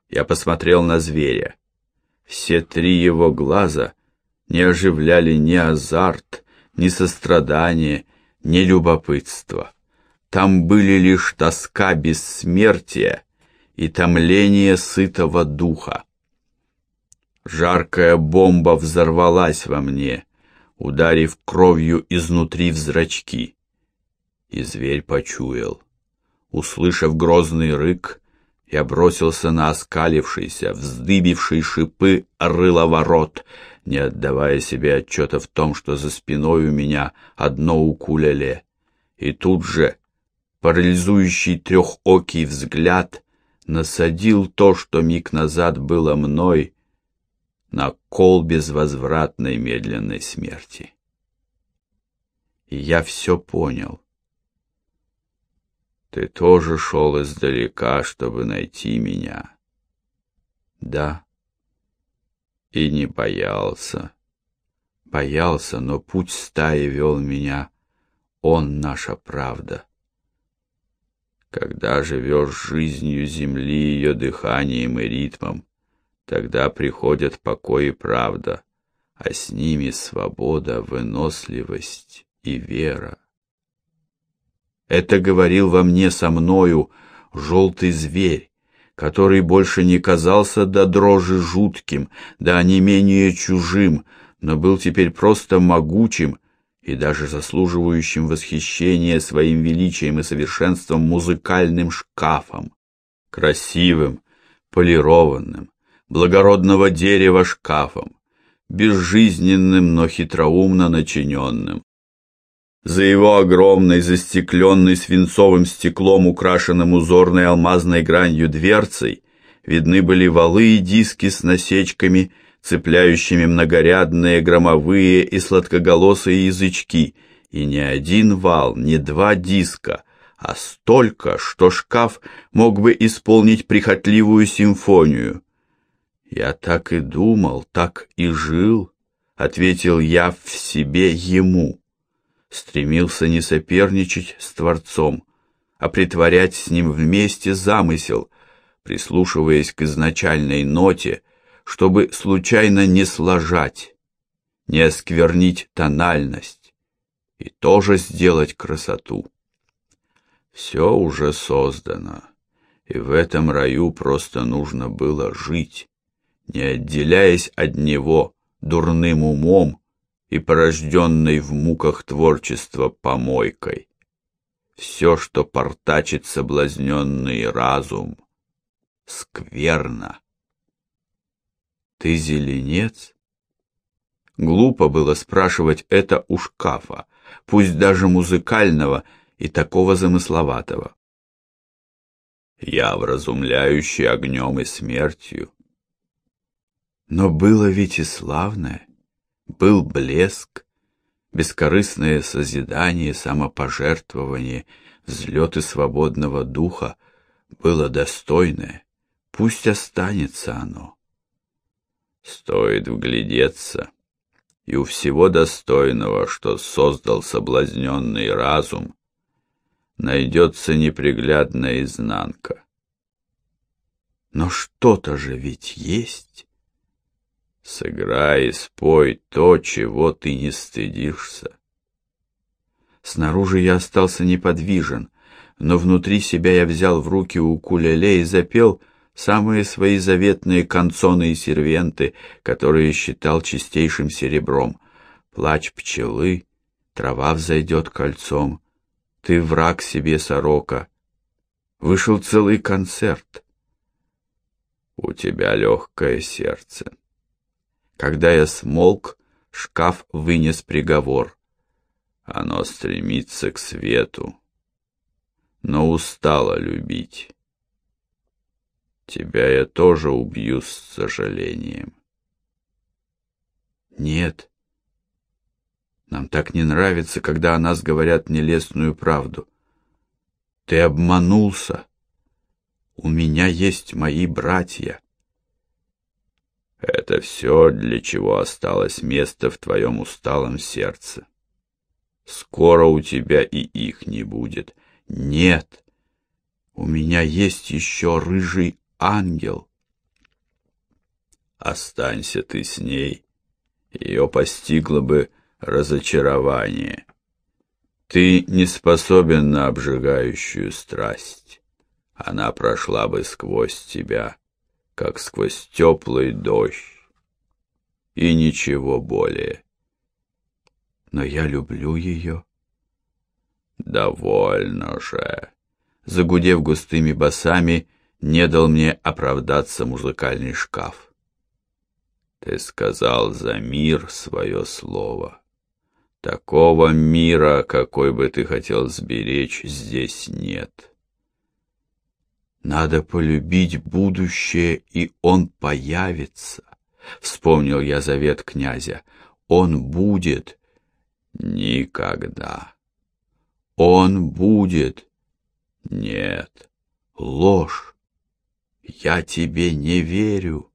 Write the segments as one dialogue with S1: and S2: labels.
S1: Я посмотрел на зверя. Все три его глаза не оживляли ни азарт, ни сострадание, ни любопытство. Там были лишь тоска бессмертия и томление сытого духа. Жаркая бомба взорвалась во мне, ударив кровью изнутри в зрачки. И зверь почуял. Услышав грозный рык, я бросился на оскалившийся, вздыбивший шипы рыловорот, не отдавая себе отчета в том, что за спиной у меня одно укулеле. И тут же парализующий трехокий взгляд насадил то, что миг назад было мной, на кол безвозвратной медленной смерти. И я все понял. Ты тоже шел издалека, чтобы найти меня. Да. И не боялся. Боялся, но путь стаи вел меня. Он наша правда. Когда живешь жизнью земли, ее дыханием и ритмом, тогда приходят покой и правда, а с ними свобода, выносливость и вера. Это говорил во мне со мною желтый зверь, который больше не казался до дрожи жутким, до онемения чужим, но был теперь просто могучим и даже заслуживающим восхищения своим величием и совершенством музыкальным шкафом, красивым, полированным, благородного дерева шкафом, безжизненным, но хитроумно начиненным. За его огромной, застекленной свинцовым стеклом, украшенным узорной алмазной гранью дверцей, видны были валы и диски с насечками, цепляющими многорядные громовые и сладкоголосые язычки, и не один вал, не два диска, а столько, что шкаф мог бы исполнить прихотливую симфонию. «Я так и думал, так и жил», — ответил я в себе ему. Стремился не соперничать с Творцом, а притворять с ним вместе замысел, прислушиваясь к изначальной ноте, чтобы случайно не сложать, не осквернить тональность и тоже сделать красоту. Все уже создано, и в этом раю просто нужно было жить, не отделяясь от него дурным умом и порожденной в муках творчества помойкой. Все, что портачит соблазненный разум, скверно. Ты зеленец? Глупо было спрашивать это у шкафа, пусть даже музыкального и такого замысловатого. Я вразумляющий огнем и смертью. Но было ведь и славное. Был блеск, бескорыстное созидание, самопожертвование, взлеты свободного духа, было достойное, пусть останется оно. Стоит вглядеться, и у всего достойного, что создал соблазненный разум, найдется неприглядная изнанка. Но что-то же ведь есть. Сыграй и спой то, чего ты не стыдишься. Снаружи я остался неподвижен, но внутри себя я взял в руки укулеле и запел самые свои заветные канцоны и сервенты, которые считал чистейшим серебром. Плач пчелы, трава взойдет кольцом, ты враг себе, сорока. Вышел целый концерт. У тебя легкое сердце. Когда я смолк, шкаф вынес приговор. Оно стремится к свету, но устало любить. Тебя я тоже убью с сожалением. Нет. Нам так не нравится, когда о нас говорят нелестную правду. Ты обманулся. У меня есть мои братья. Это все, для чего осталось место в твоем усталом сердце. Скоро у тебя и их не будет. Нет, у меня есть еще рыжий ангел. Останься ты с ней, ее постигло бы разочарование. Ты не способен на обжигающую страсть. Она прошла бы сквозь тебя, как сквозь теплый дождь, и ничего более. Но я люблю ее. Довольно же. Загудев густыми басами, не дал мне оправдаться музыкальный шкаф. Ты сказал за мир свое слово. Такого мира, какой бы ты хотел сберечь, здесь нет. Надо полюбить будущее, и он появится. Вспомнил я завет князя. Он будет. Никогда. Он будет. Нет. Ложь. Я тебе не верю.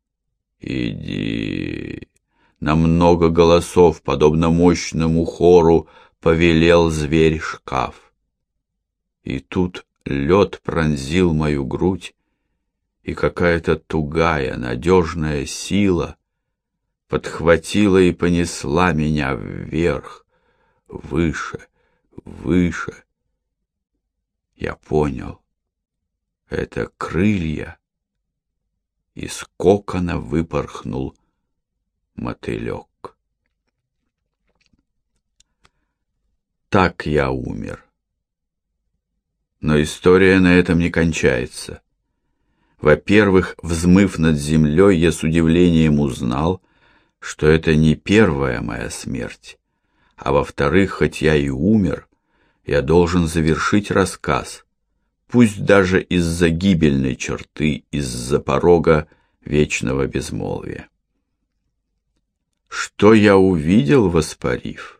S1: Иди. На много голосов, подобно мощному хору, повелел зверь-шкаф. И тут лед пронзил мою грудь, и какая-то тугая, надежная сила подхватила и понесла меня вверх, выше, выше. Я понял, это крылья, из кокона выпорхнул мотылек. Так я умер. Но история на этом не кончается. Во-первых, взмыв над землей, я с удивлением узнал, что это не первая моя смерть. А во-вторых, хоть я и умер, я должен завершить рассказ, пусть даже из-за гибельной черты, из-за порога вечного безмолвия. Что я увидел, воспарив?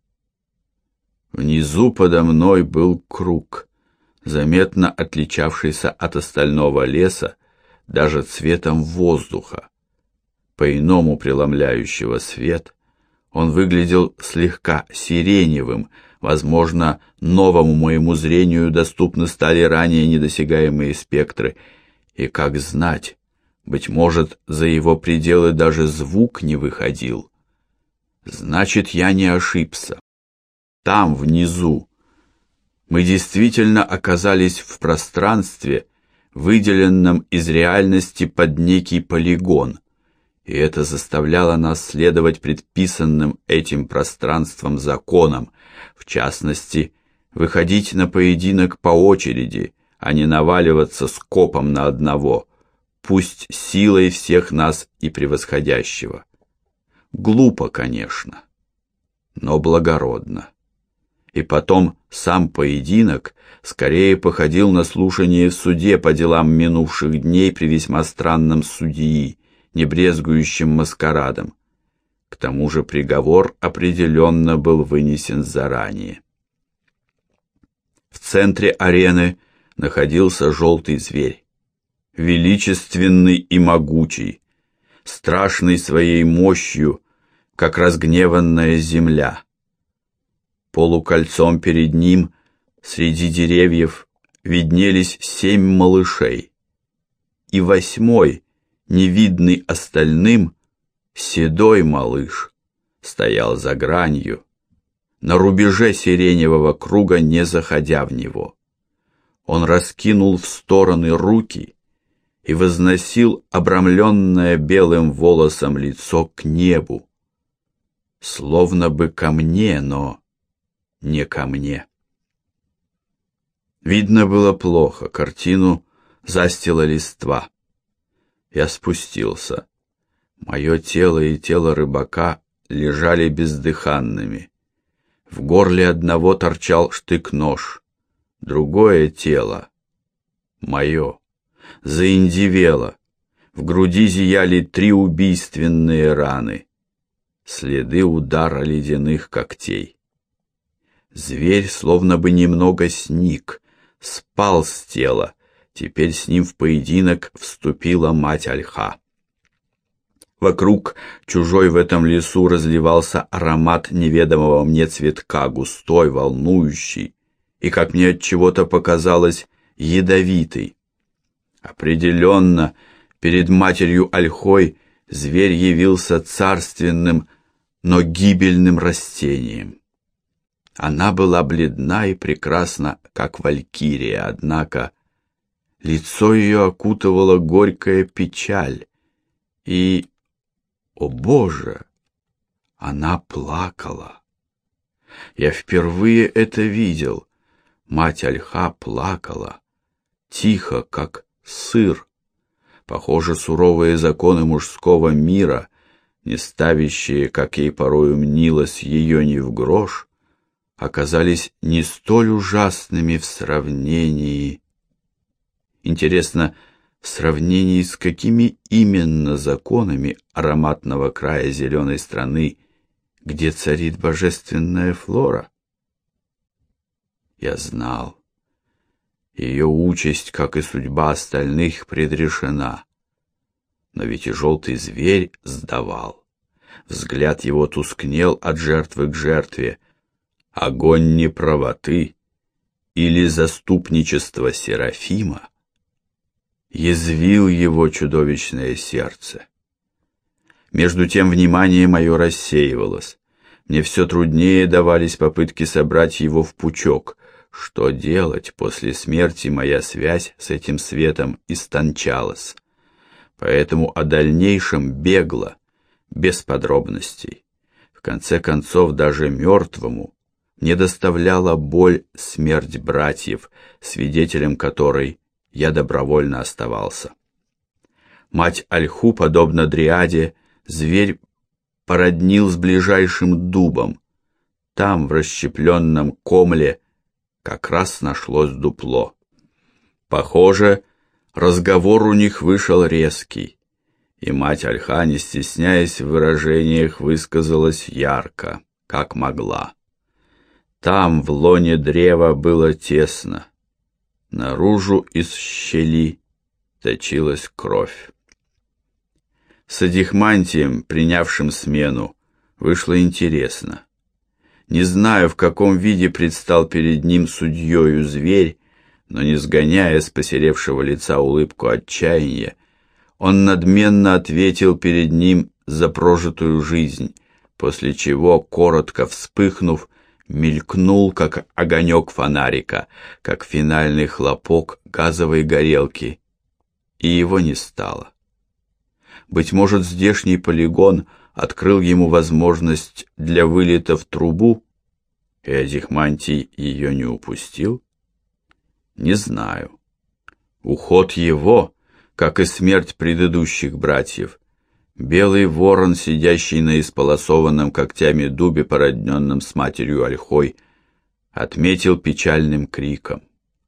S1: Внизу подо мной был круг, заметно отличавшийся от остального леса даже цветом воздуха. По-иному преломляющего свет, он выглядел слегка сиреневым, возможно, новому моему зрению доступны стали ранее недосягаемые спектры, и, как знать, быть может, за его пределы даже звук не выходил. Значит, я не ошибся. Там, внизу, мы действительно оказались в пространстве, выделенном из реальности под некий полигон, и это заставляло нас следовать предписанным этим пространством законам, в частности, выходить на поединок по очереди, а не наваливаться скопом на одного, пусть силой всех нас и превосходящего. Глупо, конечно, но благородно. И потом сам поединок скорее походил на слушание в суде по делам минувших дней при весьма странном судьи, не брезгующем маскарадом. К тому же приговор определенно был вынесен заранее. В центре арены находился желтый зверь, величественный и могучий, страшный своей мощью, как разгневанная земля. Полукольцом перед ним среди деревьев виднелись 7 малышей, и 8-й, невидный остальным, седой малыш стоял за гранью, на рубеже сиреневого круга, не заходя в него. Он раскинул в стороны руки и возносил обрамленное белым волосом лицо к небу, словно бы ко мне, но не ко мне. Видно было плохо, картину застила листва. Я спустился. Мое тело и тело рыбака лежали бездыханными. В горле одного торчал штык-нож, другое тело, мое, заиндевело. В груди зияли 3 убийственные раны, следы удара ледяных когтей. Зверь словно бы немного сник, спал с тела. Теперь с ним в поединок вступила мать Ольха. Вокруг, чужой в этом лесу, разливался аромат неведомого мне цветка, густой, волнующий, и, как мне от чего-то показалось, ядовитый. Определенно, перед матерью Ольхой зверь явился царственным, но гибельным растением. Она была бледна и прекрасна, как валькирия, однако лицо ее окутывала горькая печаль, и, о Боже, она плакала. Я впервые это видел. Мать Ольха плакала, тихо, как сыр. Похоже, суровые законы мужского мира, не ставящие, как ей порою мнилось, ее ни в грош, оказались не столь ужасными в сравнении. Интересно, в сравнении с какими именно законами ароматного края зеленой страны, где царит божественная флора? Я знал, ее участь, как и судьба остальных, предрешена. Но ведь и желтый зверь сдавал. Взгляд его тускнел от жертвы к жертве. Огонь неправоты или заступничество Серафима язвил его чудовищное сердце. Между тем внимание мое рассеивалось. Мне все труднее давались попытки собрать его в пучок. Что делать? После смерти моя связь с этим светом истончалась. Поэтому о дальнейшем бегло, без подробностей. В конце концов, даже мертвому не доставляла боль смерть братьев, свидетелем которой я добровольно оставался. Мать Ольху, подобно дриаде, зверь породнил с ближайшим дубом. Там, в расщепленном комле, как раз нашлось дупло. Похоже, разговор у них вышел резкий, и мать Ольха, не стесняясь в выражениях, высказалась ярко, как могла. Там, в лоне древа, было тесно. Наружу из щели точилась кровь. С Адихмантием, принявшим смену, вышло интересно. Не знаю, в каком виде предстал перед ним судьёю зверь, но, не сгоняя с посеревшего лица улыбку отчаяния, он надменно ответил перед ним за прожитую жизнь, после чего, коротко вспыхнув, мелькнул, как огонек фонарика, как финальный хлопок газовой горелки, и его не стало. Быть может, здешний полигон открыл ему возможность для вылета в трубу, и Адихмантий ее не упустил? Не знаю. Уход его, как и смерть предыдущих братьев, белый ворон, сидящий на исполосованном когтями дубе, породненном с матерью Ольхой, отметил печальным криком.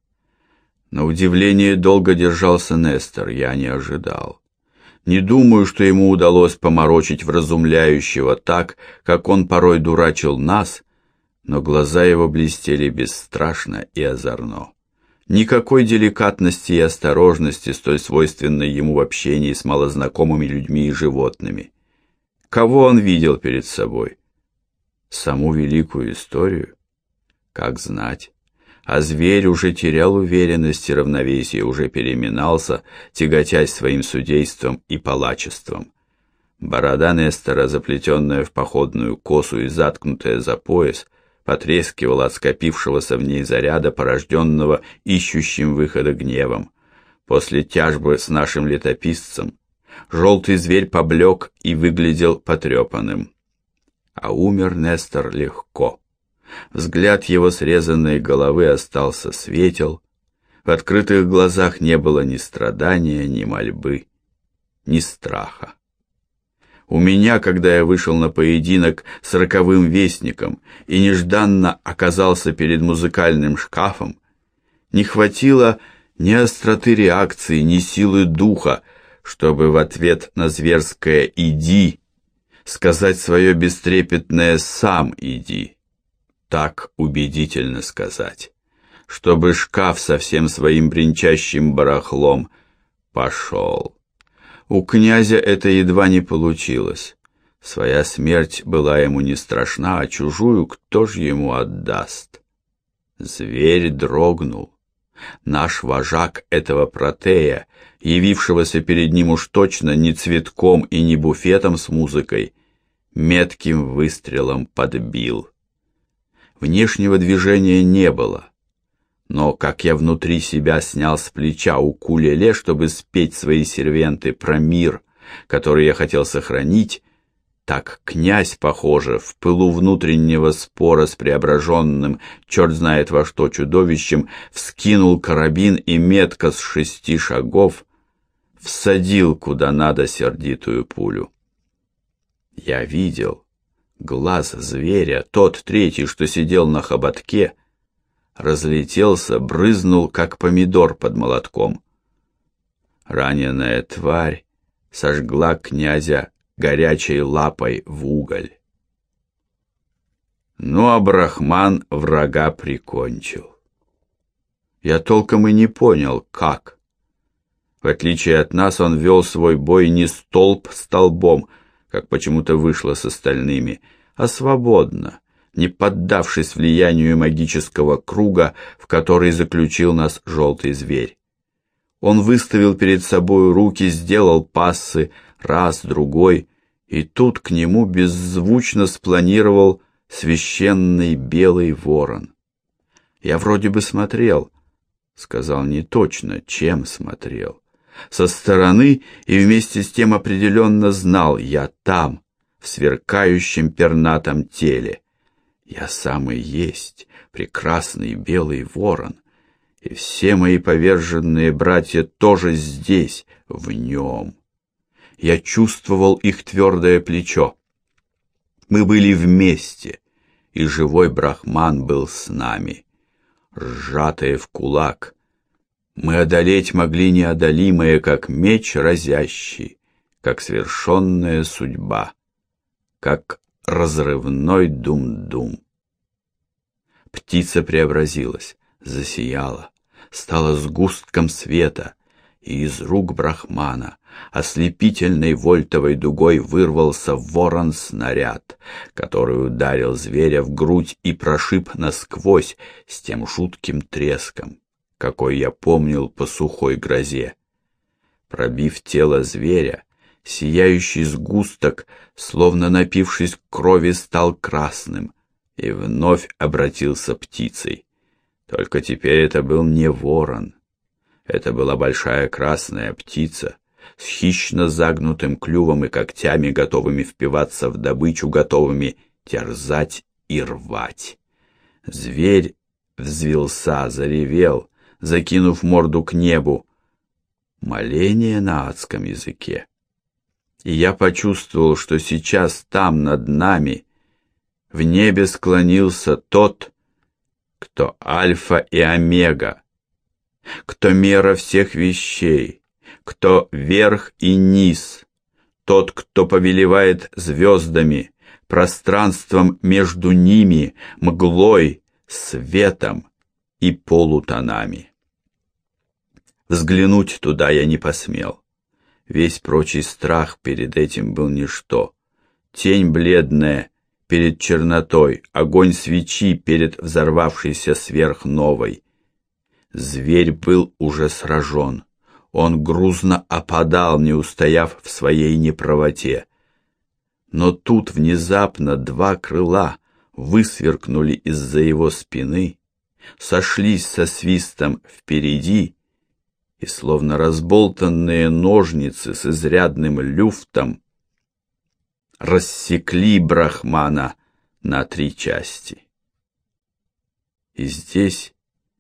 S1: На удивление долго держался Нестор, я не ожидал. Не думаю, что ему удалось поморочить вразумляющего так, как он порой дурачил нас, но глаза его блестели бесстрашно и озорно. Никакой деликатности и осторожности, столь свойственной ему в общении с малознакомыми людьми и животными. Кого он видел перед собой? Саму великую историю? Как знать. А зверь уже терял уверенность и равновесие, уже переминался, тяготясь своим судейством и палачеством. Борода Нестора, заплетенная в походную косу и заткнутая за пояс, потрескивала от скопившегося в ней заряда, порожденного ищущим выхода гневом. После тяжбы с нашим летописцем желтый зверь поблек и выглядел потрепанным. А умер Нестор легко. Взгляд его срезанной головы остался светел, в открытых глазах не было ни страдания, ни мольбы, ни страха. У меня, когда я вышел на поединок с роковым вестником и нежданно оказался перед музыкальным шкафом, не хватило ни остроты реакции, ни силы духа, чтобы в ответ на зверское «иди» сказать свое бестрепетное «сам иди». Так убедительно сказать, чтобы шкаф со всем своим бренчащим барахлом пошел. У князя это едва не получилось. Своя смерть была ему не страшна, а чужую кто ж ему отдаст? Зверь дрогнул. Наш вожак этого протея, явившегося перед ним уж точно не цветком и не буфетом с музыкой, метким выстрелом подбил. Внешнего движения не было, но как я внутри себя снял с плеча укулеле, чтобы спеть свои сервенты про мир, который я хотел сохранить, так князь, похоже, в пылу внутреннего спора с преображенным, черт знает во что чудовищем, вскинул карабин и метко с 6 шагов всадил куда надо сердитую пулю. Я видел, глаз зверя, тот третий, что сидел на хоботке, разлетелся, брызнул, как помидор под молотком. Раненая тварь сожгла князя горячей лапой в уголь. Ну, а Брахман врага прикончил. Я толком и не понял, как. В отличие от нас, он вел свой бой не столб столбом, как почему-то вышло с остальными, а свободно, не поддавшись влиянию магического круга, в который заключил нас желтый зверь. Он выставил перед собой руки, сделал пассы, раз, другой, и тут к нему беззвучно спланировал священный белый ворон. Я вроде бы смотрел, сказал не точно, чем смотрел. Со стороны и вместе с тем определенно знал, я там, в сверкающем пернатом теле. Я сам и есть прекрасный белый ворон, и все мои поверженные братья тоже здесь, в нем. Я чувствовал их твердое плечо. Мы были вместе, и живой Брахман был с нами. Сжатые в кулак, мы одолеть могли неодолимое, как меч разящий, как свершенная судьба, как разрывной дум-дум. Птица преобразилась, засияла, стала сгустком света, и из рук Брахмана ослепительной вольтовой дугой вырвался ворон-снаряд, который ударил зверя в грудь и прошиб насквозь с тем жутким треском, какой я помнил по сухой грозе. Пробив тело зверя, сияющий сгусток, словно напившись крови, стал красным и вновь обратился птицей. Только теперь это был не ворон. Это была большая красная птица с хищно загнутым клювом и когтями, готовыми впиваться в добычу, готовыми терзать и рвать. Зверь взвился, заревел, закинув морду к небу. Моление на адском языке. И я почувствовал, что сейчас там, над нами, в небе склонился тот, кто альфа и омега, кто мера всех вещей, кто верх и низ, тот, кто повелевает звездами, пространством между ними, мглой, светом и полутонами. Взглянуть туда я не посмел. Весь прочий страх перед этим был ничто. Тень бледная перед чернотой, огонь свечи перед взорвавшейся сверхновой. Зверь был уже сражен. Он грузно опадал, не устояв в своей неправоте. Но тут внезапно 2 крыла высверкнули из-за его спины, сошлись со свистом впереди, и, словно разболтанные ножницы с изрядным люфтом, рассекли Брахмана на 3 части. И здесь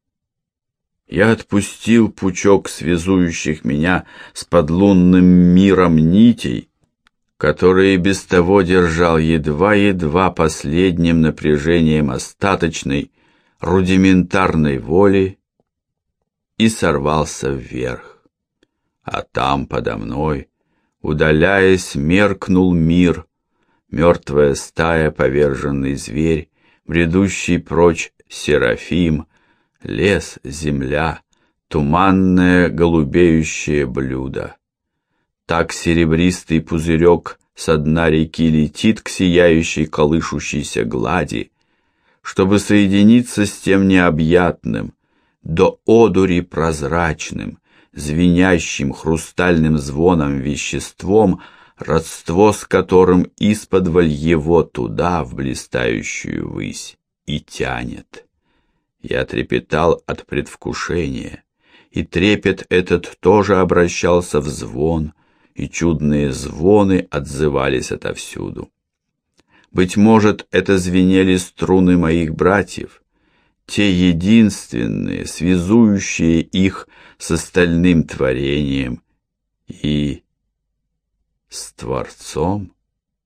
S1: я отпустил пучок связующих меня с подлунным миром нитей, которые без того держал едва-едва последним напряжением остаточной, рудиментарной воли, и сорвался вверх. А там, подо мной, удаляясь, меркнул мир, мертвая стая, поверженный зверь, бредущий прочь серафим, лес, земля, туманное голубеющее блюдо. Так серебристый пузырек со дна реки летит к сияющей колышущейся глади, чтобы соединиться с тем необъятным, до одури прозрачным, звенящим хрустальным звоном веществом, родство с которым исподволь его туда, в блистающую высь, и тянет. Я трепетал от предвкушения, и трепет этот тоже обращался в звон, и чудные звоны отзывались отовсюду. Быть может, это звенели струны моих братьев, те единственные, связующие их с остальным творением и с Творцом.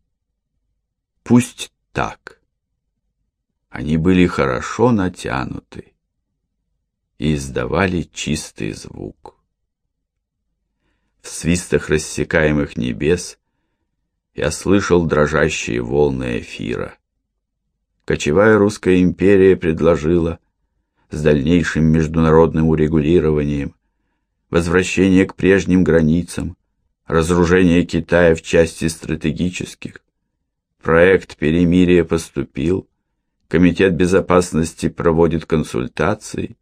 S1: Пусть так. Они были хорошо натянуты и издавали чистый звук. В свистах рассекаемых небес я слышал дрожащие волны эфира. Кочевая русская империя предложила с дальнейшим международным урегулированием возвращение к прежним границам, разоружение Китая в части стратегических. Проект перемирия поступил, Комитет безопасности проводит консультации.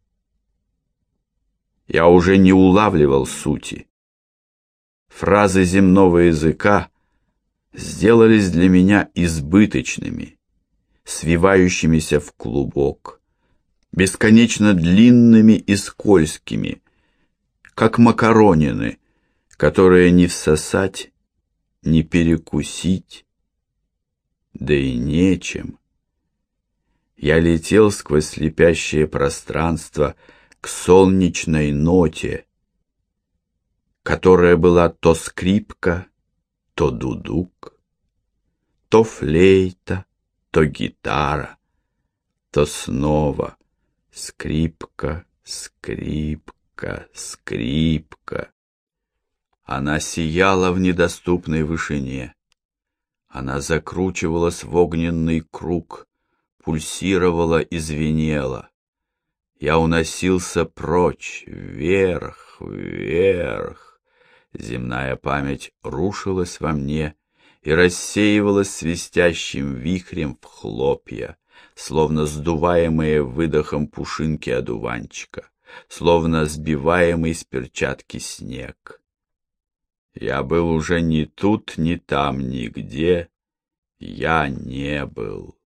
S1: Я уже не улавливал сути. Фразы земного языка сделались для меня избыточными, свивающимися в клубок, бесконечно длинными и скользкими, как макаронины, которые не всосать, не перекусить, да и нечем. Я летел сквозь слепящее пространство к солнечной ноте, которая была то скрипка, то дудук, то флейта, то гитара, то снова скрипка, скрипка, скрипка. Она сияла в недоступной вышине. Она закручивалась в огненный круг, пульсировала и звенела. Я уносился прочь, вверх, вверх. Земная память рушилась во мне и рассеивалась свистящим вихрем в хлопья, словно сдуваемые выдохом пушинки одуванчика, словно сбиваемый с перчатки снег. Я был уже ни тут, ни там, нигде. Я не был.